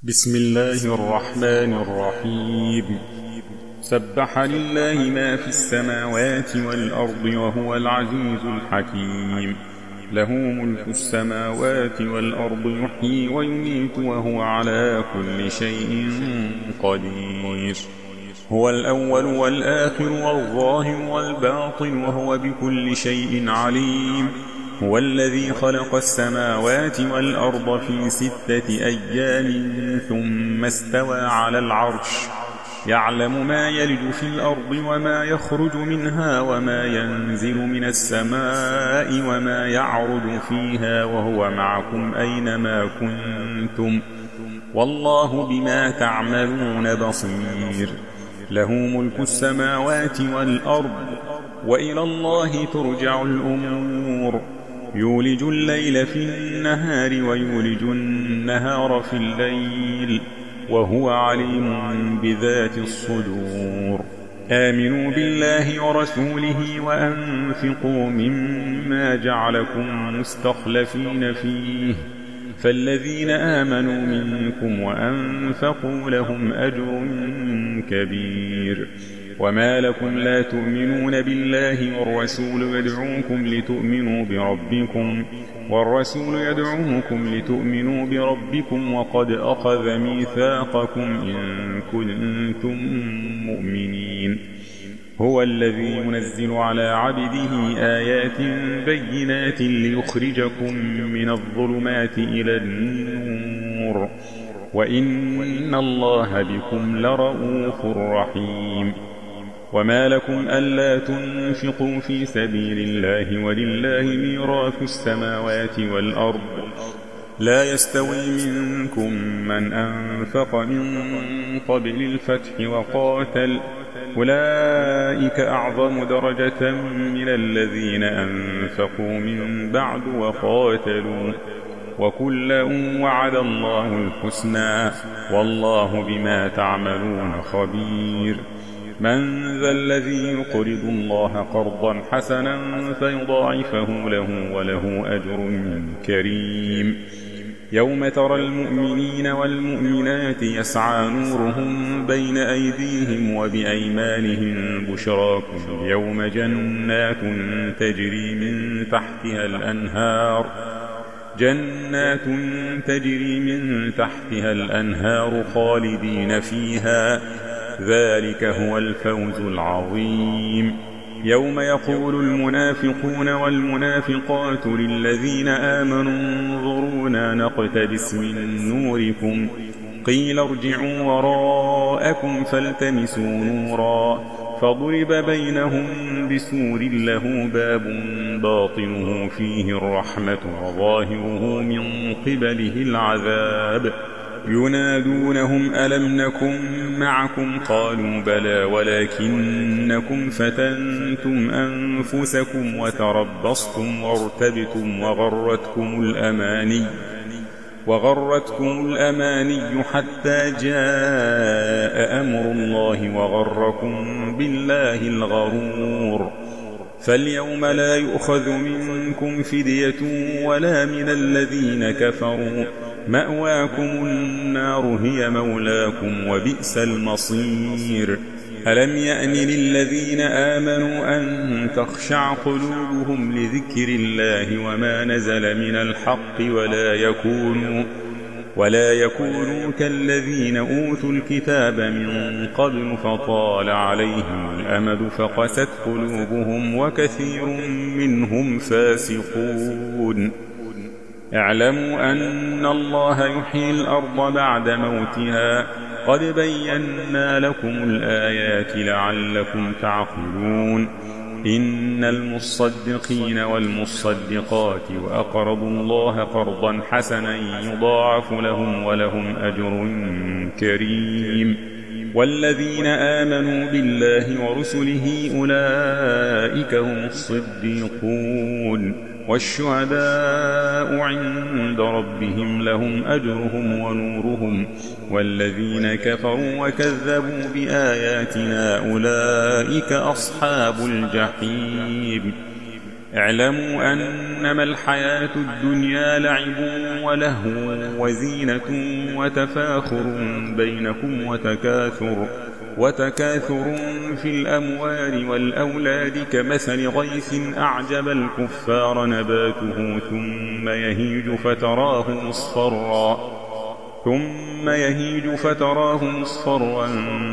بسم الله الرحمن الرحيم. سبح لله ما في السماوات والأرض وهو العزيز الحكيم. له ملك السماوات والأرض يحيي ويميت وهو على كل شيء قدير. هو الأول والآخر والظاهر والباطن وهو بكل شيء عليم. هو الذي خلق السماوات والأرض في 6 أيام ثم استوى على العرش. يعلم ما يلج في الأرض وما يخرج منها وما ينزل من السماء وما يعرج فيها وهو معكم أينما كنتم والله بما تعملون بصير. له ملك السماوات والأرض وإلى الله ترجع الأمور. يولج الليل في النهار ويولج النهار في الليل وهو عليم بذات الصدور. آمنوا بالله ورسوله وأنفقوا مما جعلكم مستخلفين فيه فالذين آمنوا منكم وأنفقوا لهم أجر كبير. وما لكم لا تؤمنون بالله والرسول يدعوكم لتؤمنوا بربكم وقد أخذ ميثاقكم إن كنتم مؤمنين. هو الذي ينزل على عبده آيات بينات ليخرجكم من الظلمات إلى النور وإن الله بكم لرؤوف رحيم. وما لكم ألا تنفقوا في سبيل الله ولله ميراث السماوات والأرض لا يستوي منكم من أنفق من قبل الفتح وقاتل أولئك أعظم درجة من الذين أنفقوا من بعد وقاتلوا وكلا وعد الله الحسنى والله بما تعملون خبير. من ذا الذي يقرض الله قرضا حسنا فيضاعفه له وله أجر كريم. يوم ترى المؤمنين والمؤمنات يسعى نورهم بين أيديهم وبأيمانهم بشراكم اليوم جنات تجري من تحتها الأنهار خالدين فيها ذلك هو الفوز العظيم. يوم يقول المنافقون والمنافقات للذين آمنوا انظرونا نقتبس من نوركم قيل ارجعوا وراءكم فالتمسوا نورا فضرب بينهم بسور له باب باطنه فيه الرحمة وظاهره من قبله العذاب. ينادونهم ألم نكن معكم قالوا بلى ولكنكم فتنتم أنفسكم وتربصتم وارتبتم وغرتكم الأماني حتى جاء أمر الله وغركم بالله الغرور. فاليوم لا يؤخذ منكم فدية ولا من الذين كفروا مأواكم النار هي مولاكم وبئس المصير. ألم يأن للذين آمنوا أن تخشع قلوبهم لذكر الله وما نزل من الحق ولا يكونوا كالذين أوتوا الكتاب من قبل فطال عليهم الأمد فقست قلوبهم وكثير منهم فاسقون. اعلموا أن الله يحيي الأرض بعد موتها قد بينا لكم الآيات لعلكم تعقلون. إن المصدقين والمصدقات وأقرضوا الله قرضا حسنا يضاعف لهم ولهم أجر كريم. والذين آمنوا بالله ورسله أولئك هم الصديقون والشهداء عند ربهم لهم أجرهم ونورهم. والذين كفروا وكذبوا بآياتنا أولئك أصحاب الجحيم. اعلموا أنما الحياة الدنيا لعب ولهو وزينة وتفاخر بينكم وتكاثر في الأموال والأولاد كمثل غيث أعجب الكفار نباته ثم يهيج فتراه مصفرا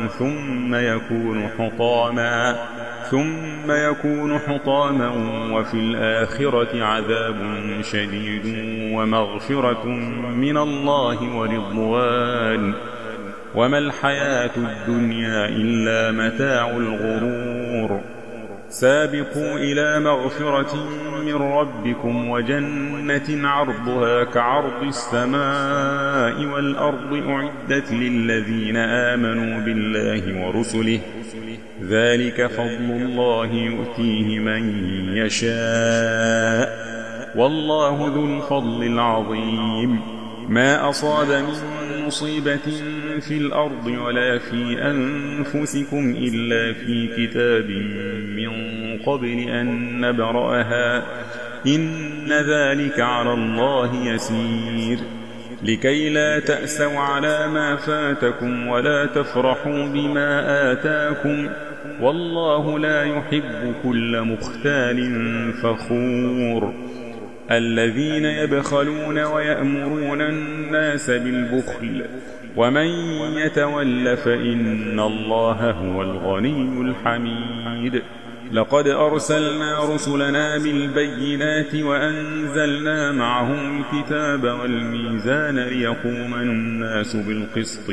ثم يكون حطاما وفي الآخرة عذاب شديد ومغفرة من الله ورضوان وما الحياة الدنيا إلا متاع الغرور سابقوا إلى مغفرة من ربكم وجنة عرضها كعرض السماء والأرض أعدت للذين آمنوا بالله ورسله ذلك فضل الله يؤتيه من يشاء والله ذو الفضل العظيم ما أصاب من مصيبة في الأرض ولا في أنفسكم إلا في كتاب من قبل أن نبرأها إن ذلك على الله يسير لكي لا تأسوا على ما فاتكم ولا تفرحوا بما آتاكم والله لا يحب كل مختال فخور الذين يبخلون ويأمرون الناس بالبخل ومن يتول فإن الله هو الغني الحميد لقد أرسلنا رسلنا بالبينات وأنزلنا معهم الكتاب والميزان ليقوم الناس بالقسط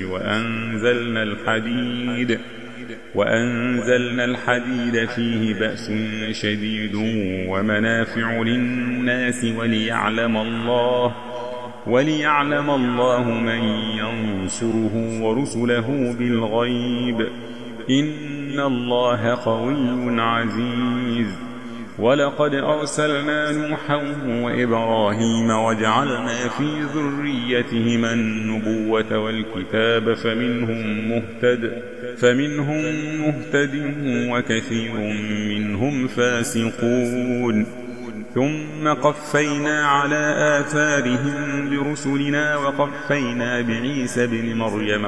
وأنزلنا الحديد فيه بأس شديد ومنافع للناس وليعلم الله من ينصره ورسله بالغيب إن الله قوي عزيز ولقد أرسلنا نوحا وإبراهيم وجعلنا في ذريتهما النبوة والكتاب فمنهم مهتد وكثير منهم فاسقون ثم قفينا على آثارهم برسلنا وقفينا بعيسى ابن مريم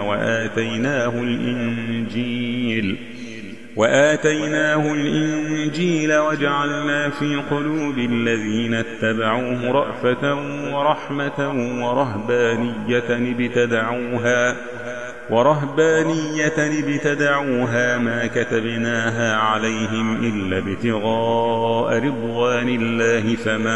وآتيناه الإنجيل وجعلنا في قلوب الذين اتبعوه رأفة ورحمة ورهبانية ابتدعوها ما كتبناها عليهم إلا ابتغاء رضوان الله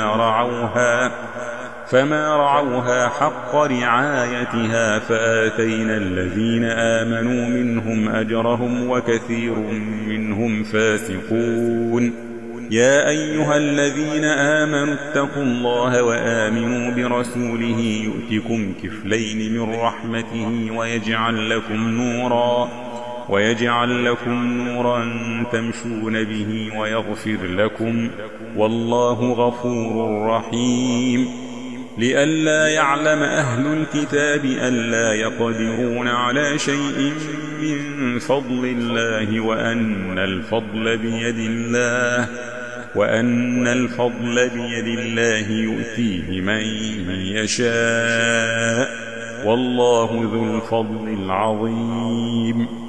فما رعوها حق رعايتها فآتينا الذين آمنوا منهم أجرهم وكثير منهم فاسقون يا أيها الذين آمنوا اتقوا الله وآمنوا برسوله يؤتكم كفلين من رحمته ويجعل لكم نورا تمشون به ويغفر لكم والله غفور رحيم لئلا يعلم أهل الكتاب ألا يقدرون على شيء من فضل الله وأن الفضل بيد الله يؤتيه من يشاء والله ذو الفضل العظيم